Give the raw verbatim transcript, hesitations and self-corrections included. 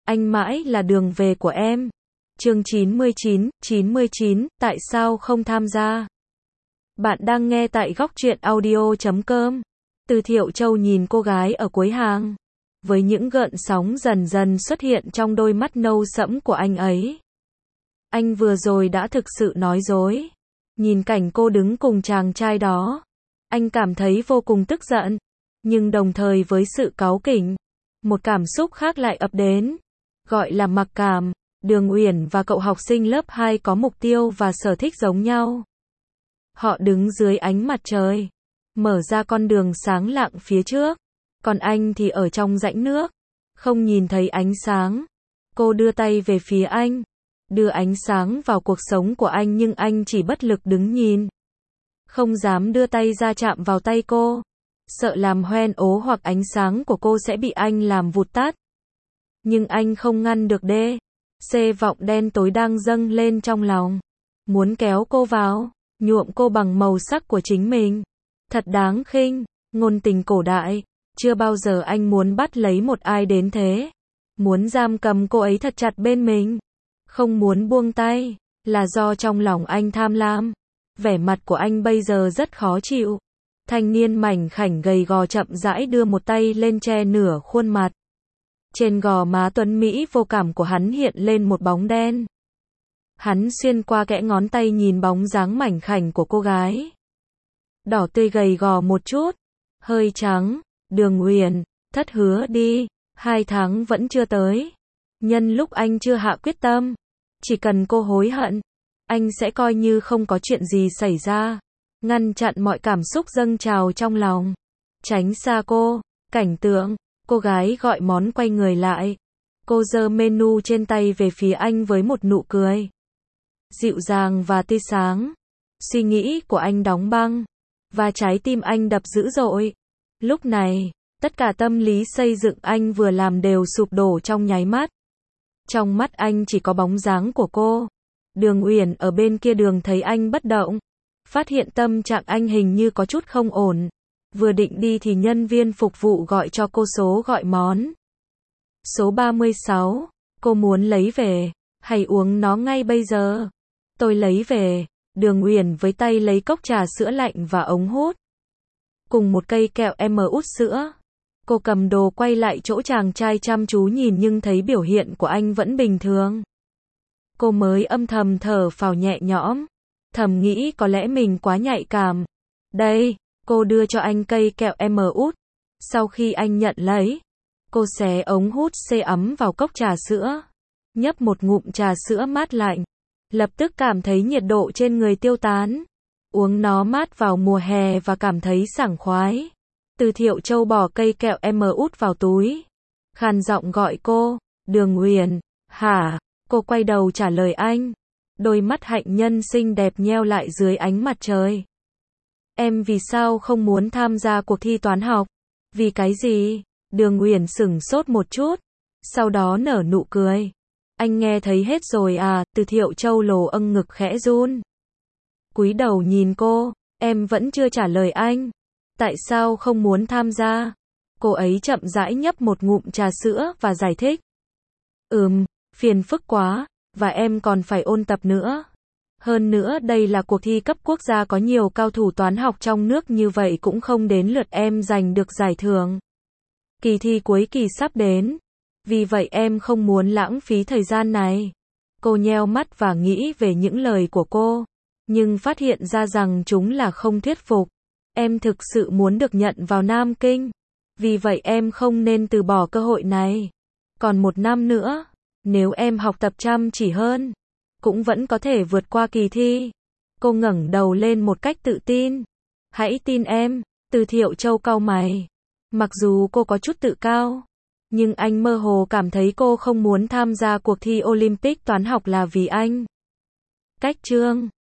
anh mãi là đường về của em. Chương chín mươi chín, chín mươi chín, tại sao không tham gia? Bạn đang nghe tại góc truyện audio chấm com. Từ Thiệu Châu nhìn cô gái ở cuối hàng, với những gợn sóng dần dần xuất hiện trong đôi mắt nâu sẫm của anh ấy. Anh vừa rồi đã thực sự nói dối. Nhìn cảnh cô đứng cùng chàng trai đó, anh cảm thấy vô cùng tức giận, nhưng đồng thời với sự cáu kỉnh, một cảm xúc khác lại ập đến, gọi là mặc cảm. Đường Uyển và cậu học sinh lớp hai có mục tiêu và sở thích giống nhau. Họ đứng dưới ánh mặt trời, mở ra con đường sáng lạng phía trước, còn anh thì ở trong rãnh nước, không nhìn thấy ánh sáng. Cô đưa tay về phía anh, đưa ánh sáng vào cuộc sống của anh, nhưng anh chỉ bất lực đứng nhìn, không dám đưa tay ra chạm vào tay cô, sợ làm hoen ố hoặc ánh sáng của cô sẽ bị anh làm vụt tắt. Nhưng anh không ngăn được đê. Xê vọng đen tối đang dâng lên trong lòng, muốn kéo cô vào, nhuộm cô bằng màu sắc của chính mình. Thật đáng khinh, ngôn tình cổ đại, chưa bao giờ anh muốn bắt lấy một ai đến thế. Muốn giam cầm cô ấy thật chặt bên mình, không muốn buông tay, là do trong lòng anh tham lam. Vẻ mặt của anh bây giờ rất khó chịu. Thanh niên mảnh khảnh gầy gò chậm rãi đưa một tay lên che nửa khuôn mặt. Trên gò má tuấn mỹ vô cảm của hắn hiện lên một bóng đen. Hắn xuyên qua kẽ ngón tay nhìn bóng dáng mảnh khảnh của cô gái. Đỏ tươi gầy gò một chút, hơi trắng. Đường Uyển, thất hứa đi, hai tháng vẫn chưa tới. Nhân lúc anh chưa hạ quyết tâm, chỉ cần cô hối hận, anh sẽ coi như không có chuyện gì xảy ra. Ngăn chặn mọi cảm xúc dâng trào trong lòng. Tránh xa cô. Cảnh tượng. Cô gái gọi món quay người lại. Cô giơ menu trên tay về phía anh với một nụ cười dịu dàng và tươi sáng. Suy nghĩ của anh đóng băng, và trái tim anh đập dữ dội. Lúc này, tất cả tâm lý xây dựng anh vừa làm đều sụp đổ trong nháy mắt. Trong mắt anh chỉ có bóng dáng của cô. Đường Uyển ở bên kia đường thấy anh bất động, phát hiện tâm trạng anh hình như có chút không ổn. Vừa định đi thì nhân viên phục vụ gọi cho cô số gọi món. Số ba mươi sáu, cô muốn lấy về, hay uống nó ngay bây giờ? Tôi lấy về. Đường Uyển với tay lấy cốc trà sữa lạnh và ống hút, cùng một cây kẹo em út sữa. Cô cầm đồ quay lại chỗ chàng trai chăm chú nhìn nhưng thấy biểu hiện của anh vẫn bình thường. Cô mới âm thầm thở phào nhẹ nhõm, thầm nghĩ có lẽ mình quá nhạy cảm. Đây. Cô đưa cho anh cây kẹo em út. Sau khi anh nhận lấy, cô xé ống hút sê ấm vào cốc trà sữa, nhấp một ngụm trà sữa mát lạnh, lập tức cảm thấy nhiệt độ trên người tiêu tán. Uống nó mát vào mùa hè và cảm thấy sảng khoái. Từ Thiệu Châu bỏ cây kẹo em út vào túi, khàn giọng gọi cô. Đường Uyển. Hả? Cô quay đầu trả lời anh. Đôi mắt hạnh nhân xinh đẹp nheo lại dưới ánh mặt trời. Em vì sao không muốn tham gia cuộc thi toán học? Vì cái gì? Đường Uyển sửng sốt một chút, sau đó nở nụ cười. Anh nghe thấy hết rồi à? Từ Thiệu Châu lồ âng ngực khẽ run, cúi đầu nhìn cô. Em vẫn chưa trả lời anh. Tại sao không muốn tham gia? Cô ấy chậm rãi nhấp một ngụm trà sữa và giải thích. Ừm, phiền phức quá, và em còn phải ôn tập nữa. Hơn nữa đây là cuộc thi cấp quốc gia có nhiều cao thủ toán học trong nước, như vậy cũng không đến lượt em giành được giải thưởng. Kỳ thi cuối kỳ sắp đến, vì vậy em không muốn lãng phí thời gian này. Cô nheo mắt và nghĩ về những lời của cô, nhưng phát hiện ra rằng chúng là không thuyết phục. Em thực sự muốn được nhận vào Nam Kinh, vì vậy em không nên từ bỏ cơ hội này. Còn một năm nữa, nếu em học tập chăm chỉ hơn, cũng vẫn có thể vượt qua kỳ thi. Cô ngẩng đầu lên một cách tự tin. Hãy tin em. Từ Thiệu Châu cau mày. Mặc dù cô có chút tự cao, nhưng anh mơ hồ cảm thấy cô không muốn tham gia cuộc thi Olympic toán học là vì anh. Cách chương